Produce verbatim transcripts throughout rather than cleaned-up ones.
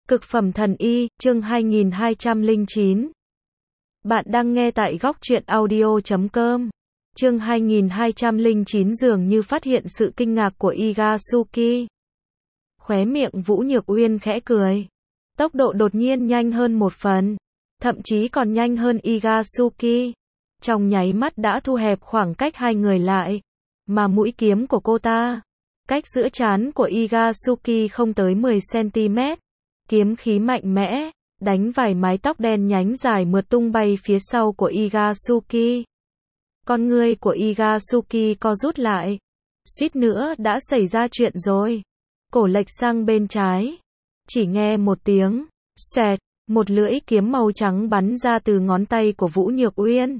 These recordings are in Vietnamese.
Cực phẩm thần y, chương hai nghìn hai trăm lẻ chín. Bạn đang nghe tại góc truyện audio chấm com. Chương hai nghìn hai trăm lẻ chín dường như phát hiện sự kinh ngạc của Igasuki. Khóe miệng Vũ Nhược Uyên khẽ cười. Tốc độ đột nhiên nhanh hơn một phần, thậm chí còn nhanh hơn Igasuki. Trong nháy mắt đã thu hẹp khoảng cách hai người lại, mà mũi kiếm của cô ta, cách giữa trán của Igasuki không tới mười xăng-ti-mét. Kiếm khí mạnh mẽ, đánh vài mái tóc đen nhánh dài mượt tung bay phía sau của Igasuki. Con ngươi của Igasuki co rút lại. Suýt nữa đã xảy ra chuyện rồi. Cổ lệch sang bên trái. Chỉ nghe một tiếng, xẹt, một lưỡi kiếm màu trắng bắn ra từ ngón tay của Vũ Nhược Uyên.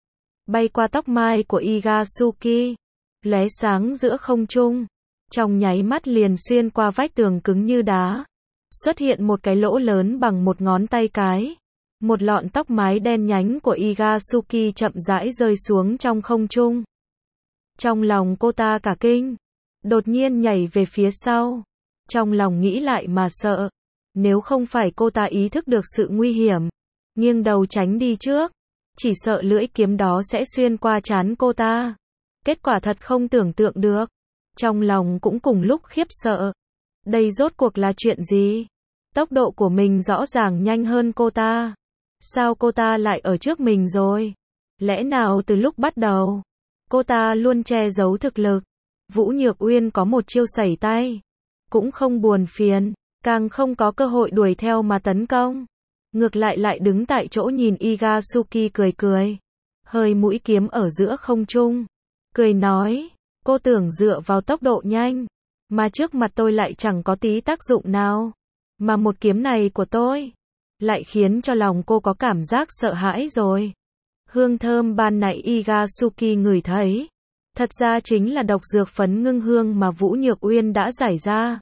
Bay qua tóc mai của Igasuki, lóe sáng giữa không trung. Trong nháy mắt liền xuyên qua vách tường cứng như đá. Xuất hiện một cái lỗ lớn bằng một ngón tay cái. Một lọn tóc mái đen nhánh của Igasuki chậm rãi rơi xuống trong không trung. Trong lòng cô ta cả kinh, đột nhiên nhảy về phía sau. Trong lòng nghĩ lại mà sợ. Nếu không phải cô ta ý thức được sự nguy hiểm, nghiêng đầu tránh đi trước, chỉ sợ lưỡi kiếm đó sẽ xuyên qua trán cô ta. Kết quả thật không tưởng tượng được. Trong lòng cũng cùng lúc khiếp sợ. Đây rốt cuộc là chuyện gì? Tốc độ của mình rõ ràng nhanh hơn cô ta. Sao cô ta lại ở trước mình rồi? Lẽ nào từ lúc bắt đầu, cô ta luôn che giấu thực lực? Vũ Nhược Uyên có một chiêu sẩy tay, cũng không buồn phiền, càng không có cơ hội đuổi theo mà tấn công. Ngược lại lại đứng tại chỗ nhìn Igasuki cười cười. Hơi mũi kiếm ở giữa không trung. Cười nói, cô tưởng dựa vào tốc độ nhanh, mà trước mặt tôi lại chẳng có tí tác dụng nào. Mà một kiếm này của tôi, lại khiến cho lòng cô có cảm giác sợ hãi rồi. Hương thơm ban nãy Igasuki ngửi thấy, thật ra chính là độc dược phấn ngưng hương mà Vũ Nhược Uyên đã giải ra.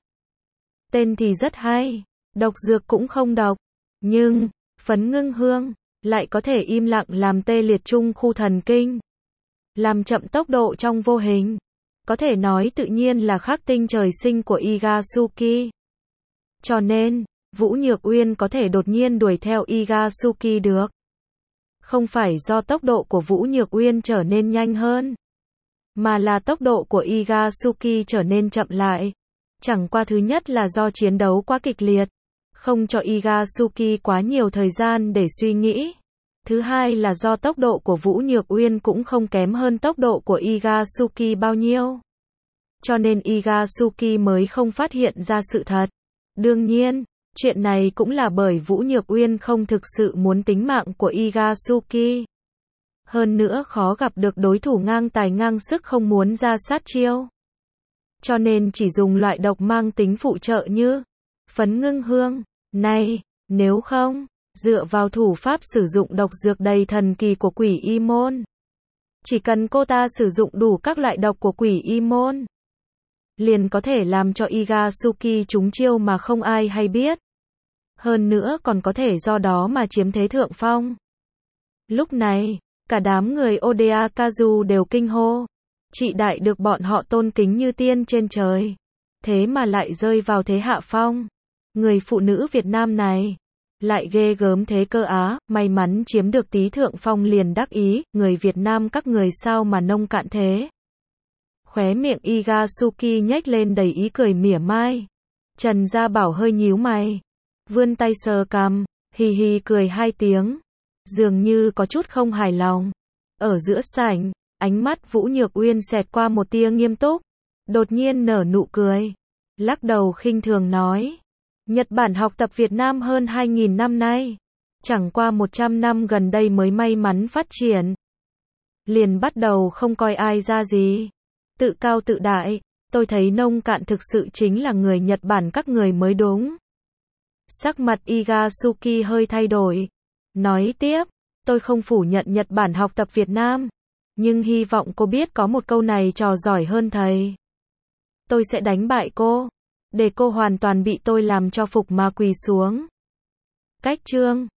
Tên thì rất hay, độc dược cũng không độc, nhưng, phấn ngưng hương, lại có thể im lặng làm tê liệt trung khu thần kinh, làm chậm tốc độ trong vô hình. Có thể nói tự nhiên là khắc tinh trời sinh của Igasuki. Cho nên, Vũ Nhược Uyên có thể đột nhiên đuổi theo Igasuki được. Không phải do tốc độ của Vũ Nhược Uyên trở nên nhanh hơn, mà là tốc độ của Igasuki trở nên chậm lại. Chẳng qua thứ nhất là do chiến đấu quá kịch liệt, không cho Igasuki quá nhiều thời gian để suy nghĩ. Thứ hai là do tốc độ của Vũ Nhược Uyên cũng không kém hơn tốc độ của Igasuki bao nhiêu. Cho nên Igasuki mới không phát hiện ra sự thật. Đương nhiên, chuyện này cũng là bởi Vũ Nhược Uyên không thực sự muốn tính mạng của Igasuki. Hơn nữa khó gặp được đối thủ ngang tài ngang sức không muốn ra sát chiêu. Cho nên chỉ dùng loại độc mang tính phụ trợ như phấn ngưng hương. Này, nếu không, dựa vào thủ pháp sử dụng độc dược đầy thần kỳ của Quỷ Y Môn, chỉ cần cô ta sử dụng đủ các loại độc của Quỷ Y Môn, liền có thể làm cho Igasuki trúng chiêu mà không ai hay biết. Hơn nữa còn có thể do đó mà chiếm thế thượng phong. Lúc này, cả đám người Odeakazu đều kinh hô. Chị đại được bọn họ tôn kính như tiên trên trời, thế mà lại rơi vào thế hạ phong. Người phụ nữ Việt Nam này lại ghê gớm thế cơ á, may mắn chiếm được tí thượng phong liền đắc ý, người Việt Nam các người sao mà nông cạn thế. Khóe miệng Igasuki nhếch lên đầy ý cười mỉa mai. Trần Gia Bảo hơi nhíu mày, vươn tay sờ cằm, hì hì cười hai tiếng, dường như có chút không hài lòng. Ở giữa sảnh, ánh mắt Vũ Nhược Uyên xẹt qua một tia nghiêm túc, đột nhiên nở nụ cười, lắc đầu khinh thường nói, Nhật Bản học tập Việt Nam hơn hai nghìn năm nay, chẳng qua một trăm năm gần đây mới may mắn phát triển, liền bắt đầu không coi ai ra gì, tự cao tự đại. Tôi thấy nông cạn thực sự chính là người Nhật Bản các người mới đúng. Sắc mặt Igasuki hơi thay đổi, nói tiếp, tôi không phủ nhận Nhật Bản học tập Việt Nam, nhưng hy vọng cô biết có một câu này trò giỏi hơn thầy. Tôi sẽ đánh bại cô, để cô hoàn toàn bị tôi làm cho phục mà quỳ xuống. Cách chương